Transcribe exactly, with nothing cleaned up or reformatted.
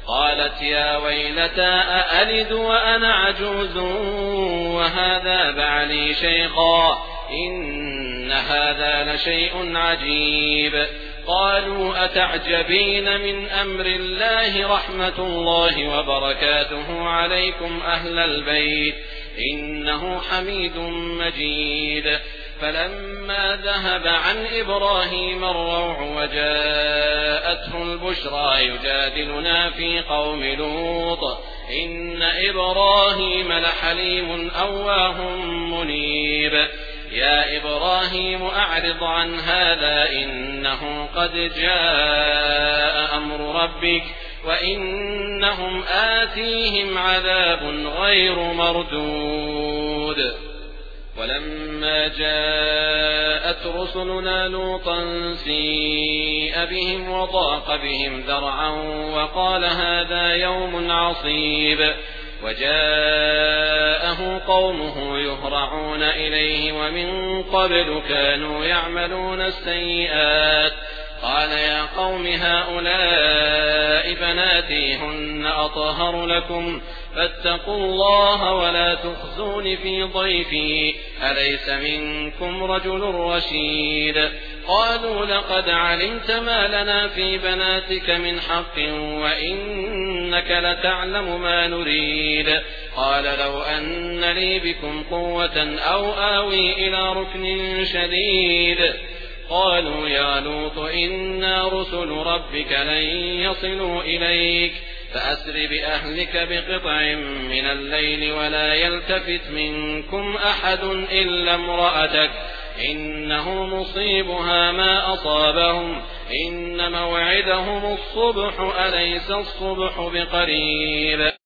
قالت يا ويلتى أألد وأنا عجوز وهذا بعلي شيخا إن هذا لشيء عجيب. قالوا أتعجبين من أمر الله رحمة الله وبركاته عليكم أهل البيت إنه حميد مجيد. فلما ذهب عن إبراهيم الروع وجاءته البشرى يجادلنا في قوم لوط إن إبراهيم لحليم أواه منيب. يا إبراهيم أعرض عن هذا إنه قد جاء أمر ربك وإنهم آتيهم عذاب غير مردود. ولما جاءت رسلنا لوطا سيء بهم وضاق بهم ذرعا وقال هذا يوم عصيب. وجاءه قومه يهرعون إليه ومن قبل كانوا يعملون السيئات. قال يا قوم هؤلاء بناتي هن أطهر لكم فاتقوا الله ولا تخزون في ضيفي أليس منكم رجل رشيد. قالوا لقد علمت ما لنا في بناتك من حق وإنك لتعلم ما نريد. قال لو أن لي بكم قوة أو آوي إلى ركن شديد. قالوا يا لوط إنا رسل ربك لن يصلوا إليك فأسر بأهلك بقطع من الليل ولا يلتفت منكم أحد إلا امرأتك إنه مصيبها ما أصابهم إن موعدهم الصبح أليس الصبح بقريب.